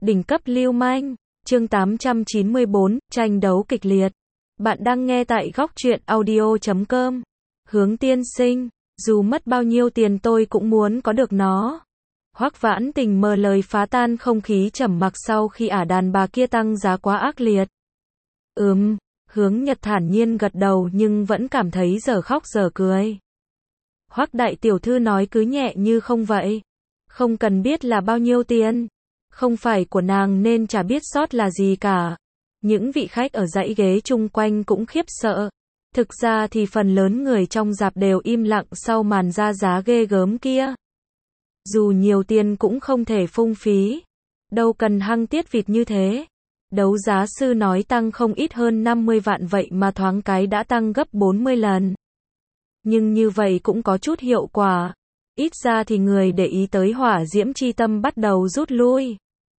Đỉnh cấp lưu manh, chương 894, tranh đấu kịch liệt. Bạn đang nghe tại góc truyện audio.com. Hướng tiên sinh, dù mất bao nhiêu tiền tôi cũng muốn có được nó. Hoắc Vãn Tình mở lời phá tan không khí trầm mặc sau khi ả đàn bà kia tăng giá quá ác liệt. Hướng Nhật thản nhiên gật đầu nhưng vẫn cảm thấy dở khóc dở cười. Hoắc đại tiểu thư nói cứ nhẹ như không vậy. Không cần biết là bao nhiêu tiền. Không phải của nàng nên chả biết sót là gì cả. Những vị khách ở dãy ghế chung quanh cũng khiếp sợ. Thực ra thì phần lớn người trong rạp đều im lặng sau màn ra giá ghê gớm kia. Dù nhiều tiền cũng không thể phung phí. Đâu cần hăng tiết vịt như thế. Đấu giá sư nói tăng không ít hơn 50 vạn vậy mà thoáng cái đã tăng gấp 40 lần. Nhưng như vậy cũng có chút hiệu quả. Ít ra thì người để ý tới Hỏa Diễm Chi Tâm bắt đầu rút lui.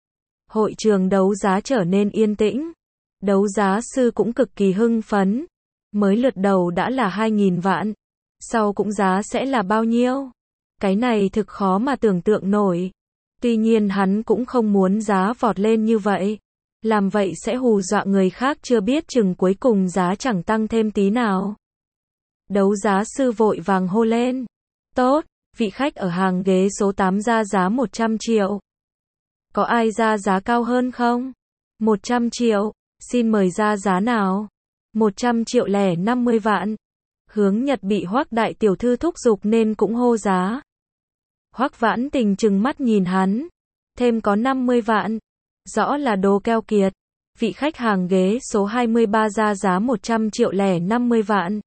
Hội trường đấu giá trở nên yên tĩnh. Đấu giá sư cũng cực kỳ hưng phấn. Mới lượt đầu đã là 2.000 vạn. Sau cũng giá sẽ là bao nhiêu? Cái này thực khó mà tưởng tượng nổi. Tuy nhiên hắn cũng không muốn giá vọt lên như vậy. Làm vậy sẽ hù dọa người khác chưa biết chừng cuối cùng giá chẳng tăng thêm tí nào. Đấu giá sư vội vàng hô lên. Tốt, vị khách ở hàng ghế số 8 ra giá 100 triệu. Có ai ra giá cao hơn không? 100 triệu, xin mời ra giá nào? 100 triệu lẻ 50 vạn. Hướng Nhật bị Hoắc đại tiểu thư thúc giục nên cũng hô giá. Hoắc Vãn Tình trừng mắt nhìn hắn. Thêm có 50 vạn. Rõ là đồ keo kiệt. Vị khách hàng ghế số 23 ra giá 100 triệu lẻ 50 vạn.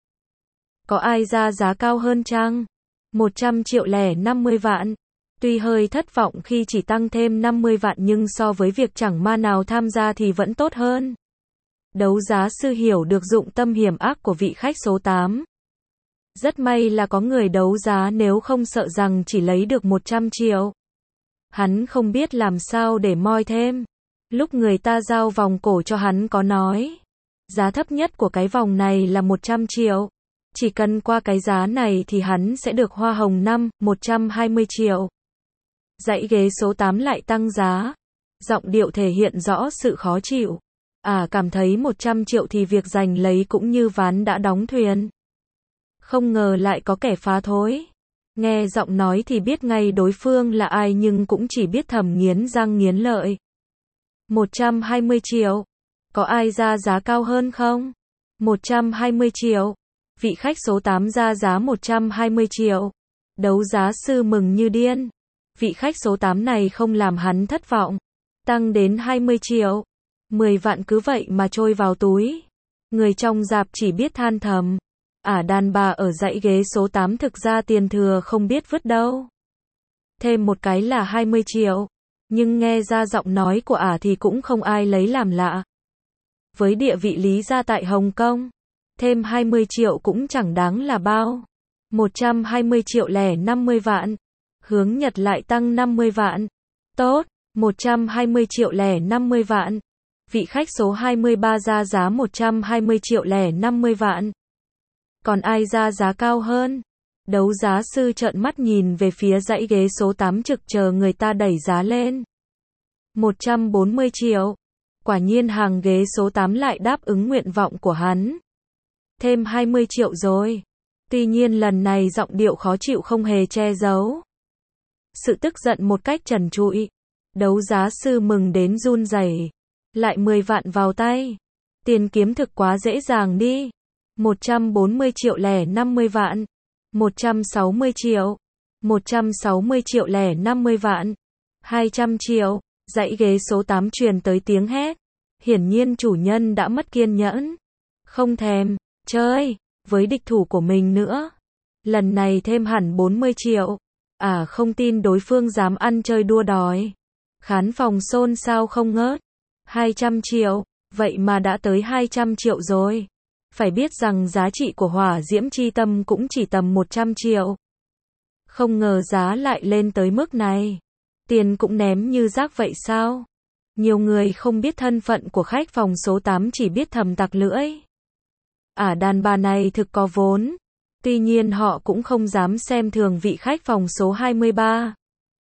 Có ai ra giá cao hơn chăng? 100 triệu lẻ 50 vạn. Tuy hơi thất vọng khi chỉ tăng thêm 50 vạn nhưng so với việc chẳng ma nào tham gia thì vẫn tốt hơn. Đấu giá sư hiểu được dụng tâm hiểm ác của vị khách số 8. Rất may là có người đấu giá nếu không sợ rằng chỉ lấy được 100 triệu. Hắn không biết làm sao để moi thêm. Lúc người ta giao vòng cổ cho hắn có nói. Giá thấp nhất của cái vòng này là 100 triệu. Chỉ cần qua cái giá này thì hắn sẽ được hoa hồng 120 triệu. Dãy ghế số 8 lại tăng giá. Giọng điệu thể hiện rõ sự khó chịu. Cảm thấy 100 triệu thì việc giành lấy cũng như ván đã đóng thuyền. Không ngờ lại có kẻ phá thối. Nghe giọng nói thì biết ngay đối phương là ai nhưng cũng chỉ biết thầm nghiến răng nghiến lợi. 120 triệu. Có ai ra giá cao hơn không? 120 triệu. Vị khách số 8 ra giá 120 triệu. Đấu giá sư mừng như điên. Vị khách số 8 này không làm hắn thất vọng. Tăng đến 20 triệu. 10 vạn cứ vậy mà trôi vào túi. Người trong rạp chỉ biết than thầm. Đàn bà ở dãy ghế số 8 thực ra tiền thừa không biết vứt đâu. Thêm một cái là 20 triệu. Nhưng nghe ra giọng nói của thì cũng không ai lấy làm lạ. Với địa vị lý gia tại Hồng Kông, thêm 20 triệu cũng chẳng đáng là bao. 120 triệu lẻ 50 vạn. Hướng Nhật lại tăng 50 vạn. Tốt, 120 triệu lẻ 50 vạn. Vị khách số 23 ra giá 120 triệu lẻ 50 vạn. Còn ai ra giá cao hơn? Đấu giá sư trợn mắt nhìn về phía dãy ghế số 8 trực chờ người ta đẩy giá lên. 140 triệu. Quả nhiên hàng ghế số 8 lại đáp ứng nguyện vọng của hắn. Thêm 20 triệu rồi. Tuy nhiên lần này giọng điệu khó chịu không hề che giấu. Sự tức giận một cách trần trụi. Đấu giá sư mừng đến run rẩy. Lại 10 vạn vào tay. Tiền kiếm thực quá dễ dàng đi. 140 triệu lẻ 50 vạn. 160 triệu. 160 triệu lẻ 50 vạn. 200 triệu. Dãy ghế số 8 truyền tới tiếng hét. Hiển nhiên chủ nhân đã mất kiên nhẫn. Không thèm chơi với địch thủ của mình nữa. Lần này thêm hẳn 40 triệu. Không tin đối phương dám ăn chơi đua đòi. Khán phòng xôn xao không ngớt. 200 triệu. Vậy mà đã tới 200 triệu rồi. Phải biết rằng giá trị của Hỏa Diễm Chi Tâm cũng chỉ tầm 100 triệu. Không ngờ giá lại lên tới mức này. Tiền cũng ném như rác vậy sao? Nhiều người không biết thân phận của khách phòng số 8 chỉ biết thầm tặc lưỡi. Đàn bà này thực có vốn. Tuy nhiên họ cũng không dám xem thường vị khách phòng số 23.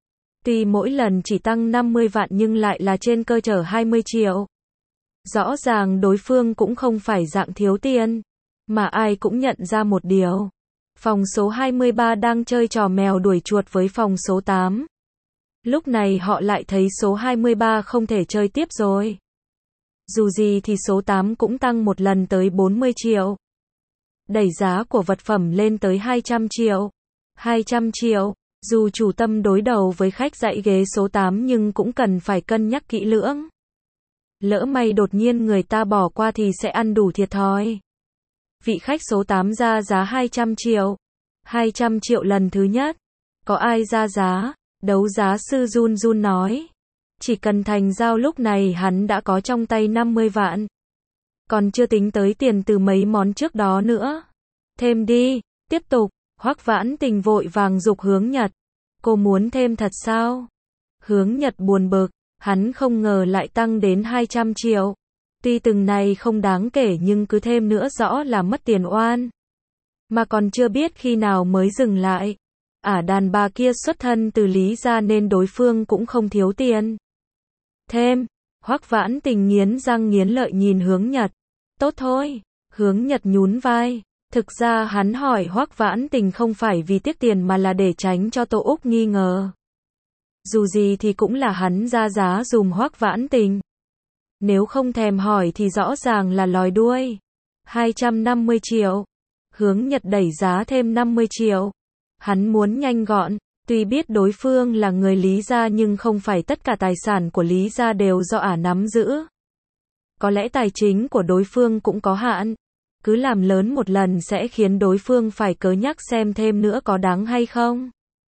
Tuy mỗi lần chỉ tăng 50 vạn nhưng lại là trên cơ sở 20 triệu. Rõ ràng đối phương cũng không phải dạng thiếu tiền. Mà ai cũng nhận ra một điều. Phòng số 23 đang chơi trò mèo đuổi chuột với phòng số 8. Lúc này họ lại thấy số 23 không thể chơi tiếp rồi. Dù gì thì số 8 cũng tăng một lần tới 40 triệu. Đẩy giá của vật phẩm lên tới 200 triệu. 200 triệu. Dù chủ tâm đối đầu với khách dãy ghế số 8 nhưng cũng cần phải cân nhắc kỹ lưỡng. Lỡ may đột nhiên người ta bỏ qua thì sẽ ăn đủ thiệt thòi. Vị khách số 8 ra giá 200 triệu. 200 triệu lần thứ nhất. Có ai ra giá? Đấu giá sư run run nói. Chỉ cần thành giao lúc này hắn đã có trong tay 50 vạn. Còn chưa tính tới tiền từ mấy món trước đó nữa. Thêm đi, tiếp tục. Hoắc Vãn Tình vội vàng giục Hướng Nhật. Cô muốn thêm thật sao? Hướng Nhật buồn bực, hắn không ngờ lại tăng đến 200 triệu. Tuy từng này không đáng kể nhưng cứ thêm nữa rõ là mất tiền oan. Mà còn chưa biết khi nào mới dừng lại. Đàn bà kia xuất thân từ Lý gia nên đối phương cũng không thiếu tiền. Thêm, Hoắc Vãn Tình nghiến răng nghiến lợi nhìn Hướng Nhật. Tốt thôi, Hướng Nhật nhún vai. Thực ra hắn hỏi Hoắc Vãn Tình không phải vì tiếc tiền mà là để tránh cho Tô Úc nghi ngờ. Dù gì thì cũng là hắn ra giá dùm Hoắc Vãn Tình. Nếu không thèm hỏi thì rõ ràng là lòi đuôi. 250 triệu. Hướng Nhật đẩy giá thêm 50 triệu. Hắn muốn nhanh gọn. Tuy biết đối phương là người Lý gia nhưng không phải tất cả tài sản của Lý gia đều do nắm giữ. Có lẽ tài chính của đối phương cũng có hạn. Cứ làm lớn một lần sẽ khiến đối phương phải cớ nhắc xem thêm nữa có đáng hay không.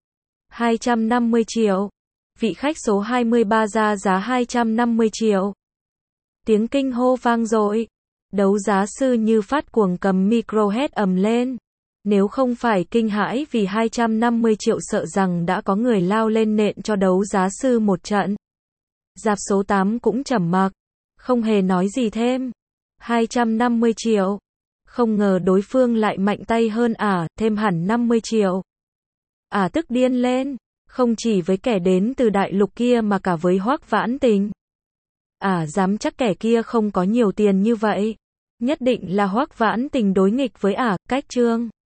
250 triệu. Vị khách số 23 ra giá 250 triệu. Tiếng kinh hô vang dội. Đấu giá sư như phát cuồng cầm micro hét ầm lên. Nếu không phải kinh hãi vì 250 triệu sợ rằng đã có người lao lên nện cho đấu giá sư một trận. Rạp số 8 cũng trầm mặc. Không hề nói gì thêm. 250 triệu. Không ngờ đối phương lại mạnh tay hơn thêm hẳn 50 triệu. Tức điên lên. Không chỉ với kẻ đến từ đại lục kia mà cả với Hoắc Vãn Tình. Dám chắc kẻ kia không có nhiều tiền như vậy. Nhất định là Hoắc Vãn Tình đối nghịch với cách Trương.